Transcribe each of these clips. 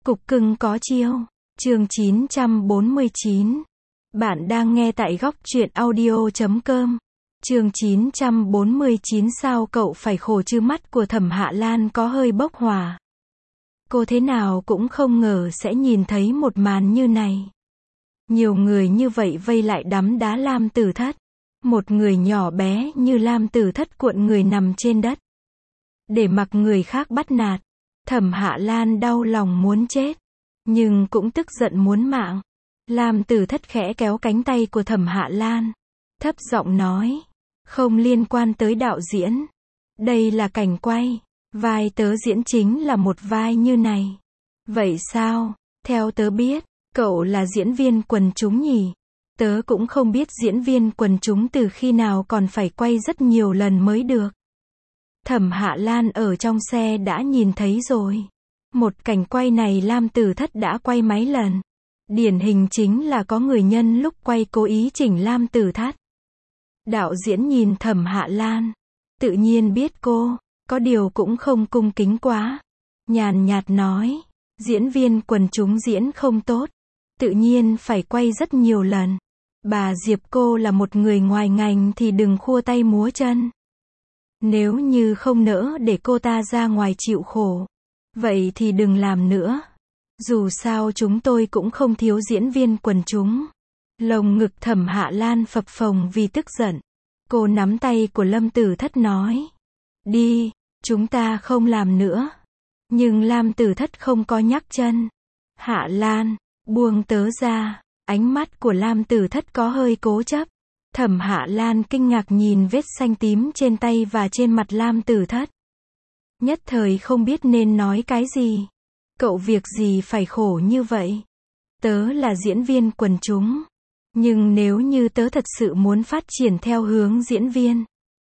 Cục cưng có chiêu. Chương 949. Bạn đang nghe tại góc truyện audio.com. Chương 949. Sao cậu phải khổ chứ? Mắt của Thẩm Hạ Lan có hơi bốc hỏa. Cô thế nào cũng không ngờ sẽ nhìn thấy một màn như này. Nhiều người như vậy vây lại đắm đá Lam Tử Thất. Một người nhỏ bé như Lam Tử Thất cuộn người nằm trên đất, để mặc người khác bắt nạt. Thẩm Hạ Lan đau lòng muốn chết, nhưng cũng tức giận muốn mạng. Lam Tử Thất khẽ kéo cánh tay của Thẩm Hạ Lan, thấp giọng nói, không liên quan tới đạo diễn. Đây là cảnh quay, vai tớ diễn chính là một vai như này. Vậy sao? Theo tớ biết, cậu là diễn viên quần chúng nhỉ? Tớ cũng không biết diễn viên quần chúng từ khi nào, còn phải quay rất nhiều lần mới được. Thẩm Hạ Lan ở trong xe đã nhìn thấy rồi. Một cảnh quay này Lam Tử Thất đã quay mấy lần. Điển hình chính là có người nhân lúc quay cố ý chỉnh Lam Tử Thất. Đạo diễn nhìn Thẩm Hạ Lan, tự nhiên biết cô, có điều cũng không cung kính quá. Nhàn nhạt nói, diễn viên quần chúng diễn không tốt, tự nhiên phải quay rất nhiều lần. Bà Diệp cô là một người ngoài ngành thì đừng khua tay múa chân. Nếu như không nỡ để cô ta ra ngoài chịu khổ, vậy thì đừng làm nữa. Dù sao chúng tôi cũng không thiếu diễn viên quần chúng. Lồng ngực Thẩm Hạ Lan phập phồng vì tức giận. Cô nắm tay của Lâm Tử Thất nói, đi, chúng ta không làm nữa. Nhưng Lam Tử Thất không có nhắc chân. Hạ Lan, buông tớ ra. Ánh mắt của Lam Tử Thất có hơi cố chấp. Thẩm Hạ Lan kinh ngạc nhìn vết xanh tím trên tay và trên mặt Lam Tử Thất. Nhất thời không biết nên nói cái gì. Cậu việc gì phải khổ như vậy? Tớ là diễn viên quần chúng. Nhưng nếu như tớ thật sự muốn phát triển theo hướng diễn viên,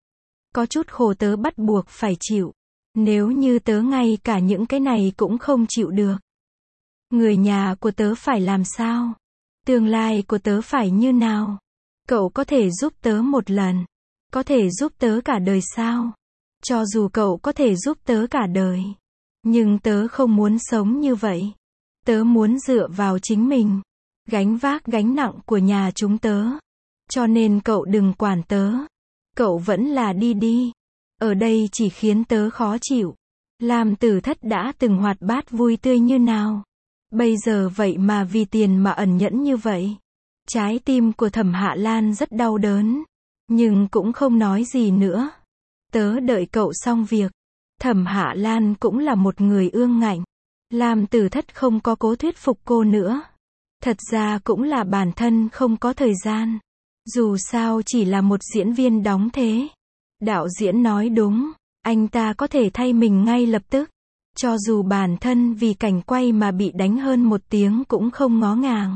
có chút khổ tớ bắt buộc phải chịu. Nếu như tớ ngay cả những cái này cũng không chịu được, người nhà của tớ phải làm sao? Tương lai của tớ phải như nào? Cậu có thể giúp tớ một lần, có thể giúp tớ cả đời sao? Cho dù cậu có thể giúp tớ cả đời, nhưng tớ không muốn sống như vậy. Tớ muốn dựa vào chính mình, gánh vác gánh nặng của nhà chúng tớ. Cho nên cậu đừng quản tớ. Cậu vẫn là đi đi. Ở đây chỉ khiến tớ khó chịu. Lam Tử Thất đã từng hoạt bát vui tươi như nào, bây giờ vậy mà vì tiền mà ẩn nhẫn như vậy. Trái tim của Thẩm Hạ Lan rất đau đớn, nhưng cũng không nói gì nữa. Tớ đợi cậu xong việc. Thẩm Hạ Lan cũng là một người ương ngạnh. Lam Tử Thất không có cố thuyết phục cô nữa. Thật ra cũng là bản thân không có thời gian. Dù sao chỉ là một diễn viên đóng thế. Đạo diễn nói đúng, anh ta có thể thay mình ngay lập tức. Cho dù bản thân vì cảnh quay mà bị đánh hơn 1 tiếng cũng không ngó ngàng.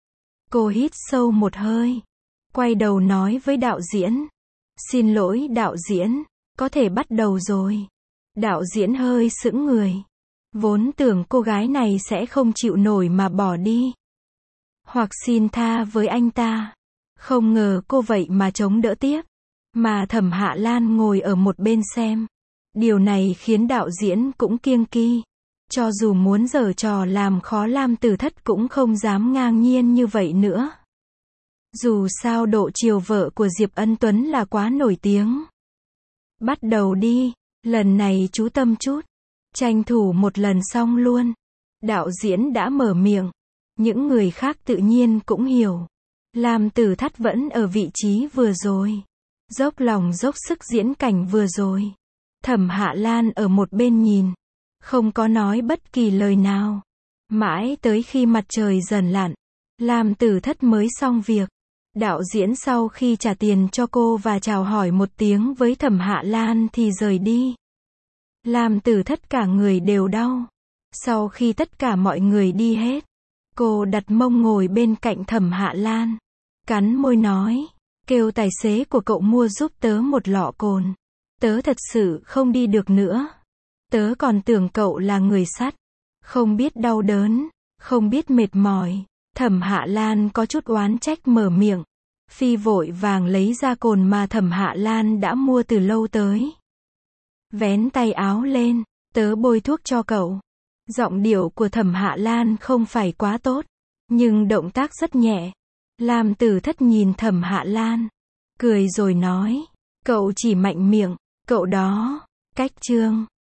Cô hít sâu một hơi, quay đầu nói với đạo diễn, xin lỗi đạo diễn, có thể bắt đầu rồi. Đạo diễn hơi sững người. Vốn tưởng cô gái này sẽ không chịu nổi mà bỏ đi, hoặc xin tha với anh ta. Không ngờ cô vậy mà chống đỡ tiếp. Mà Thẩm Hạ Lan ngồi ở một bên xem. Điều này khiến đạo diễn cũng kiêng kỵ. Cho dù muốn giở trò làm khó Lam Tử Thất cũng không dám ngang nhiên như vậy nữa. Dù sao độ chiều vợ của Diệp Ân Tuấn là quá nổi tiếng. Bắt đầu đi, lần này chú tâm chút. Tranh thủ một lần xong luôn. Đạo diễn đã mở miệng. Những người khác tự nhiên cũng hiểu. Lam Tử Thất vẫn ở vị trí vừa rồi. Dốc lòng dốc sức diễn cảnh vừa rồi. Thẩm Hạ Lan ở một bên nhìn, không có nói bất kỳ lời nào. Mãi tới khi mặt trời dần lặn, Lam Tử Thất mới xong việc. Đạo diễn sau khi trả tiền cho cô và chào hỏi một tiếng với Thẩm Hạ Lan thì rời đi. Lam Tử Thất cả người đều đau. Sau khi tất cả mọi người đi hết, cô đặt mông ngồi bên cạnh Thẩm Hạ Lan, cắn môi nói, kêu tài xế của cậu mua giúp tớ một lọ cồn. Tớ thật sự không đi được nữa. Tớ còn tưởng cậu là người sắt, không biết đau đớn, không biết mệt mỏi. Thẩm Hạ Lan có chút oán trách mở miệng. Phi vội vàng lấy ra cồn mà Thẩm Hạ Lan đã mua từ lâu tới. Vén tay áo lên, tớ bôi thuốc cho cậu. Giọng điệu của Thẩm Hạ Lan không phải quá tốt, nhưng động tác rất nhẹ. Lam Tử Thất nhìn Thẩm Hạ Lan, cười rồi nói, cậu chỉ mạnh miệng, cậu đó, cách chương.